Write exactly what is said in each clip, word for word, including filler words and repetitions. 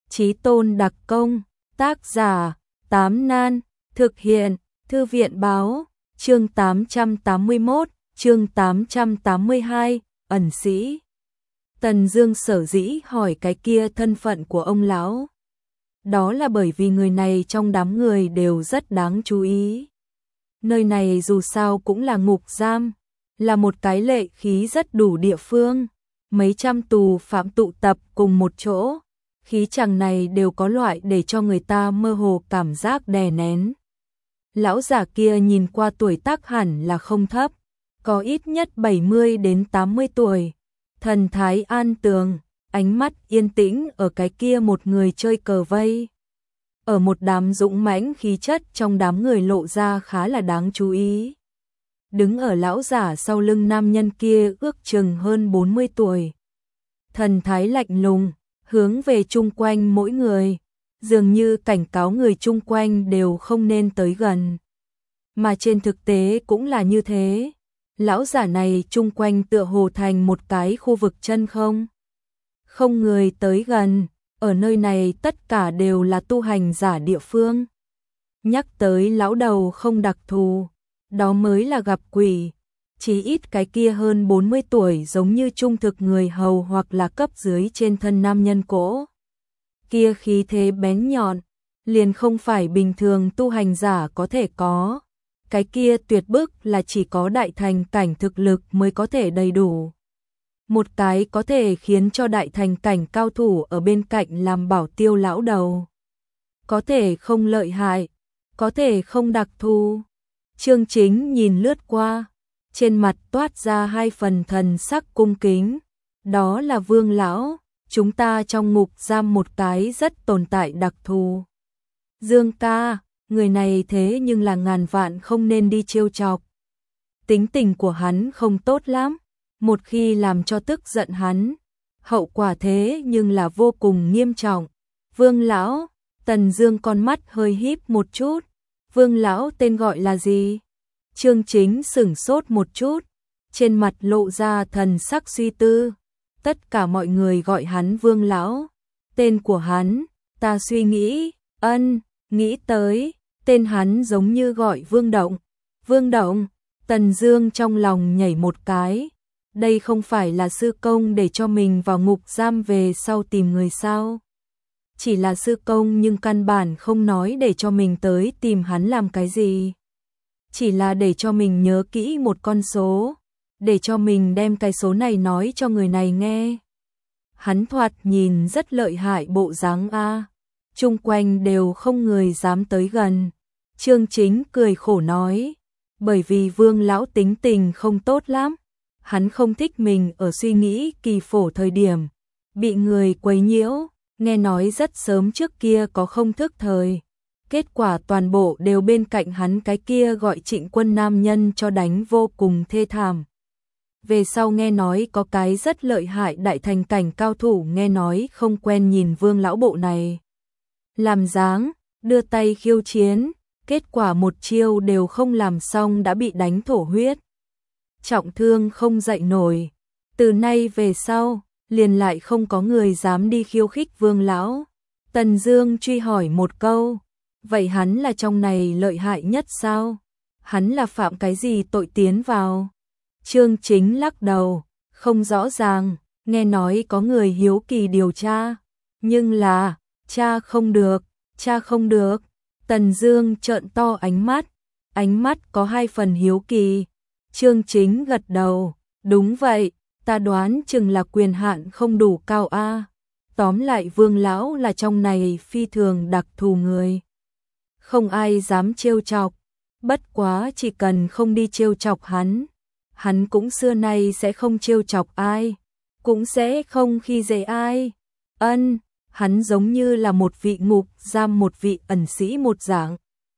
Chí Tôn đặc công, tác giả, Tám Nan, thực hiện, Thư viện báo, chương tám trăm tám mươi mốt, chương tám trăm tám mươi hai, ẩn sĩ. Tần Dương sở dĩ hỏi cái kia thân phận của ông lão. Đó là bởi vì người này trong đám người đều rất đáng chú ý. Nơi này dù sao cũng là ngục giam, là một cái lệ khí rất đủ địa phương. Mấy trăm tù phạm tụ tập cùng một chỗ, khí chàng này đều có loại để cho người ta mơ hồ cảm giác đè nén. Lão giả kia nhìn qua tuổi tác hẳn là không thấp, có ít nhất bảy mươi đến tám mươi tuổi, thần thái an tường, ánh mắt yên tĩnh ở cái kia một người chơi cờ vây. Ở một đám dũng mãnh khí chất trong đám người lộ ra khá là đáng chú ý. Đứng ở lão giả sau lưng nam nhân kia ước chừng hơn bốn mươi tuổi. Thần thái lạnh lùng, hướng về chung quanh mỗi người, dường như cảnh cáo người chung quanh đều không nên tới gần. Mà trên thực tế cũng là như thế. Lão giả này chung quanh tựa hồ thành một cái khu vực chân không. Không người tới gần, ở nơi này tất cả đều là tu hành giả địa phương. Nhắc tới lão đầu không đặc thù, đó mới là gặp quỷ. Chỉ ít cái kia hơn bốn mươi tuổi giống như trung thực người hầu hoặc là cấp dưới trên thân nam nhân cổ. Kia khí thế bén nhọn, liền không phải bình thường tu hành giả có thể có. Cái kia tuyệt bức là chỉ có đại thành cảnh thực lực mới có thể đầy đủ. Một cái có thể khiến cho đại thành cảnh cao thủ ở bên cạnh làm bảo tiêu lão đầu. Có thể không lợi hại, có thể không đặc thù. Chương Chính nhìn lướt qua, trên mặt toát ra hai phần thần sắc cung kính. Đó là Vương lão, chúng ta trong ngục giam một cái rất tồn tại đặc thù. Dương ca, người này thế nhưng là ngàn vạn không nên đi trêu chọc. Tính tình của hắn không tốt lắm, một khi làm cho tức giận hắn, hậu quả thế nhưng là vô cùng nghiêm trọng. Vương lão, Tần Dương con mắt hơi híp một chút. Vương lão tên gọi là gì? Chương Chính sửng sốt một chút, trên mặt lộ ra thần sắc suy tư. Tất cả mọi người gọi hắn Vương lão. Tên của hắn, ta suy nghĩ, ân, nghĩ tới, tên hắn giống như gọi Vương Động. Vương Động, Tần Dương trong lòng nhảy một cái. Đây không phải là sư công để cho mình vào ngục giam về sau tìm người sao? Chỉ là sư công nhưng căn bản không nói để cho mình tới tìm hắn làm cái gì. Chỉ là để cho mình nhớ kỹ một con số, để cho mình đem cái số này nói cho người này nghe. Hắn thoạt nhìn rất lợi hại bộ dáng a. Chung quanh đều không người dám tới gần. Chương Chính cười khổ nói, bởi vì Vương lão tính tình không tốt lắm. Hắn không thích mình ở suy nghĩ kỳ phổ thời điểm bị người quấy nhiễu, nghe nói rất sớm trước kia có không thức thời. Kết quả toàn bộ đều bên cạnh hắn cái kia gọi Trịnh Quân nam nhân cho đánh vô cùng thê thảm. Về sau nghe nói có cái rất lợi hại đại thành cảnh cao thủ nghe nói không quen nhìn Vương lão bộ này. Làm dáng, đưa tay khiêu chiến, kết quả một chiêu đều không làm xong đã bị đánh thổ huyết. Trọng thương không dậy nổi. Từ nay về sau, liền lại không có người dám đi khiêu khích Vương lão. Tần Dương truy hỏi một câu, vậy hắn là trong này lợi hại nhất sao? Hắn là phạm cái gì tội tiến vào? Chương Chính lắc đầu, không rõ ràng, nghe nói có người hiếu kỳ điều tra, nhưng là, tra không được, tra không được. Tần Dương trợn to ánh mắt, ánh mắt có hai phần hiếu kỳ. Chương Chính gật đầu, đúng vậy, ta đoán chừng là quyền hạn không đủ cao a. Tóm lại Vương lão là trong này phi thường đặc thù người. Không ai dám trêu chọc, bất quá chỉ cần không đi trêu chọc hắn, hắn cũng xưa nay sẽ không trêu chọc ai, cũng sẽ không khi dễ ai. Ân, hắn giống như là một vị ngục giam một vị ẩn sĩ một dạng.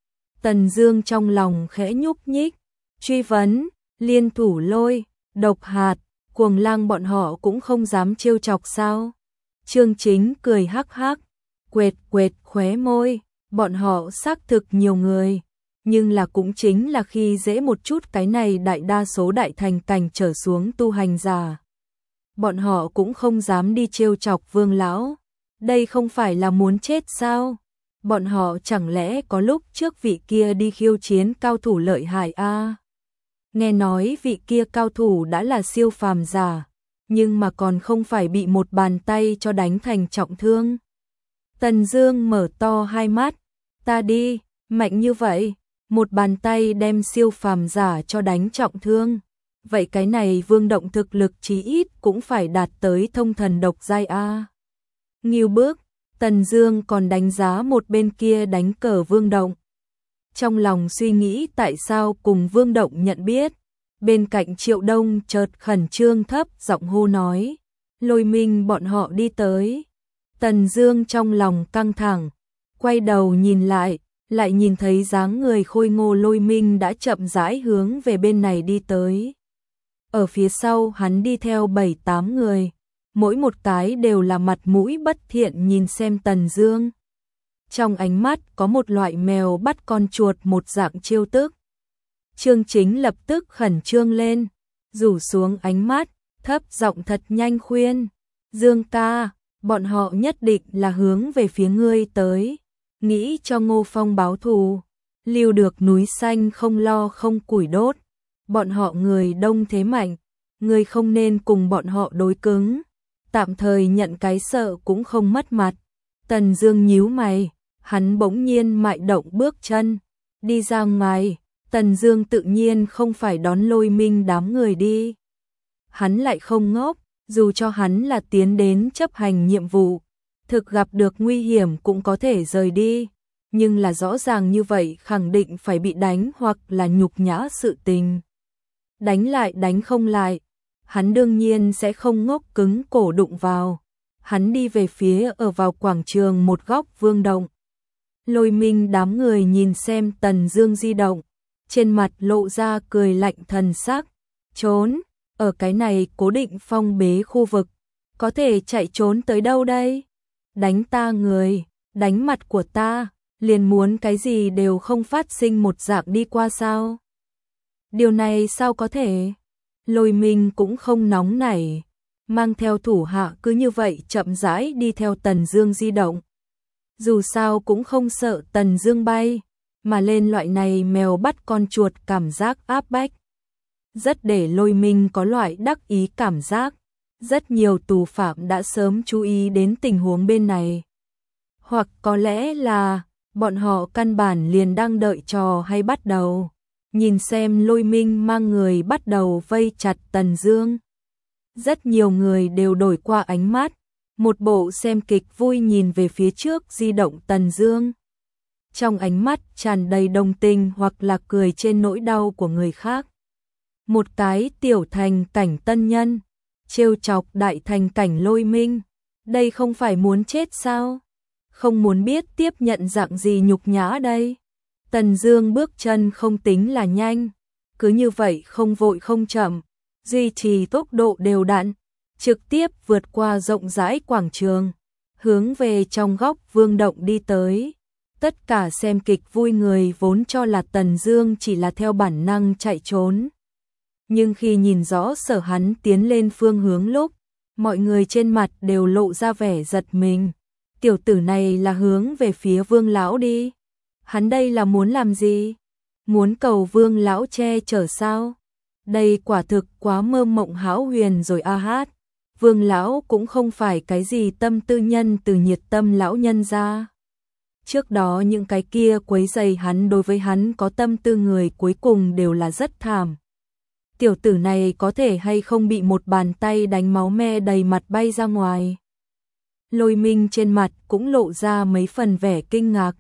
Tần Dương trong lòng khẽ nhúc nhích, truy vấn, Liên Thủ Lôi, Độc Hạt, Cuồng Lang bọn họ cũng không dám trêu chọc sao? Chương Chính cười hắc hắc, quệt quệt khóe môi, bọn họ xác thực nhiều người, nhưng là cũng chính là khi dễ một chút cái này đại đa số đại thành cảnh trở xuống tu hành giả. Bọn họ cũng không dám đi trêu chọc Vương lão. Đây không phải là muốn chết sao? Bọn họ chẳng lẽ có lúc trước vị kia đi khiêu chiến cao thủ lợi hại a? À? Nghe nói vị kia cao thủ đã là siêu phàm giả, nhưng mà còn không phải bị một bàn tay cho đánh thành trọng thương. Tần Dương mở to hai mắt, ta đi, mạnh như vậy, một bàn tay đem siêu phàm giả cho đánh trọng thương. Vậy cái này Vương Động thực lực chí ít cũng phải đạt tới thông thần độc giai a. Nghiêu bước, Tần Dương còn đánh giá một bên kia đánh cờ Vương Động. Trong lòng suy nghĩ tại sao cùng Vương Động nhận biết, bên cạnh Triệu Đông chợt khẩn trương thấp giọng hô nói, Lôi Minh bọn họ đi tới. Tần Dương trong lòng căng thẳng, quay đầu nhìn lại, lại nhìn thấy dáng người khôi ngô Lôi Minh đã chậm rãi hướng về bên này đi tới. Ở phía sau hắn đi theo bảy tám người, mỗi một cái đều là mặt mũi bất thiện nhìn xem Tần Dương. Trong ánh mắt có một loại mèo bắt con chuột một dạng trêu tức. Trương Chính lập tức khẩn trương lên, rủ xuống ánh mắt, thấp giọng thật nhanh khuyên, Dương ca, bọn họ nhất định là hướng về phía ngươi tới, nghĩ cho Ngô Phong báo thù, lưu được núi xanh không lo không củi đốt, bọn họ người đông thế mạnh, ngươi không nên cùng bọn họ đối cứng, tạm thời nhận cái sợ cũng không mất mặt. Tần Dương nhíu mày, hắn bỗng nhiên mại động bước chân, đi ra ngoài. Tần Dương tự nhiên không phải đón Lôi Minh đám người đi. Hắn lại không ngốc, dù cho hắn là tiến đến chấp hành nhiệm vụ, thực gặp được nguy hiểm cũng có thể rời đi, nhưng là rõ ràng như vậy khẳng định phải bị đánh hoặc là nhục nhã sự tình. Đánh lại đánh không lại, hắn đương nhiên sẽ không ngốc cứng cổ đụng vào. Hắn đi về phía ở vào quảng trường một góc Vương Động. Lôi Minh đám người nhìn xem Tần Dương di động, trên mặt lộ ra cười lạnh thần sắc, trốn, ở cái này cố định phong bế khu vực, có thể chạy trốn tới đâu đây? Đánh ta người, đánh mặt của ta, liền muốn cái gì đều không phát sinh một dạng đi qua sao? Điều này sao có thể? Lôi Minh cũng không nóng nảy, mang theo thủ hạ cứ như vậy chậm rãi đi theo Tần Dương di động. Dù sao cũng không sợ Tần Dương bay, mà lên loại này mèo bắt con chuột cảm giác áp bách. Rất để Lôi Minh có loại đắc ý cảm giác, rất nhiều tù phạm đã sớm chú ý đến tình huống bên này. Hoặc có lẽ là bọn họ căn bản liền đang đợi trò hay bắt đầu, nhìn xem Lôi Minh mang người bắt đầu vây chặt Tần Dương. Rất nhiều người đều đổi qua ánh mắt, một bộ xem kịch vui nhìn về phía trước di động Tần Dương. Trong ánh mắt tràn đầy đồng tình hoặc là cười trên nỗi đau của người khác. Một cái tiểu thành cảnh tân nhân, trêu chọc đại thành cảnh Lôi Minh, đây không phải muốn chết sao? Không muốn biết tiếp nhận dạng gì nhục nhã đây. Tần Dương bước chân không tính là nhanh, cứ như vậy không vội không chậm, duy trì tốc độ đều đặn, trực tiếp vượt qua rộng rãi quảng trường, hướng về trong góc Vương Động đi tới. Tất cả xem kịch vui người vốn cho là Tần Dương chỉ là theo bản năng chạy trốn. Nhưng khi nhìn rõ sở hắn tiến lên phương hướng lúc, mọi người trên mặt đều lộ ra vẻ giật mình. Tiểu tử này là hướng về phía Vương lão đi. Hắn đây là muốn làm gì? Muốn cầu Vương lão che chở sao? Đây quả thực quá mơ mộng hão huyền rồi a hát. Vương lão cũng không phải cái gì tâm tư nhân từ nhiệt tâm lão nhân ra. Trước đó những cái kia quấy rầy hắn đối với hắn có tâm tư người cuối cùng đều là rất thảm. Tiểu tử này có thể hay không bị một bàn tay đánh máu me đầy mặt bay ra ngoài. Lôi Minh trên mặt cũng lộ ra mấy phần vẻ kinh ngạc.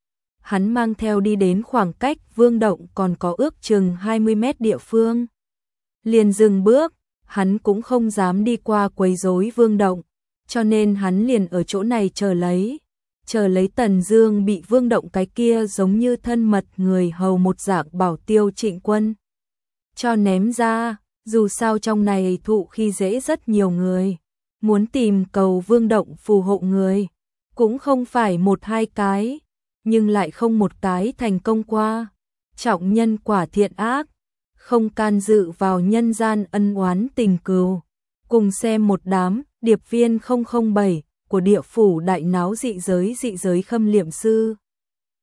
Hắn mang theo đi đến khoảng cách Vương Động còn có ước chừng hai mươi mét địa phương. Liền dừng bước, hắn cũng không dám đi qua quấy rối Vương Động, cho nên hắn liền ở chỗ này chờ lấy. Chờ lấy Tần Dương bị Vương Động cái kia giống như thân mật người hầu một dạng bảo tiêu Trịnh Quân cho ném ra, dù sao trong này thụ khi dễ rất nhiều người, muốn tìm cầu Vương Động phù hộ người, cũng không phải một hai cái, nhưng lại không một cái thành công qua. Trọng nhân quả thiện ác, không can dự vào nhân gian ân oán tình cừu, cùng xem một đám điệp viên không không bảy của địa phủ đại náo dị giới dị giới khâm liệm sư.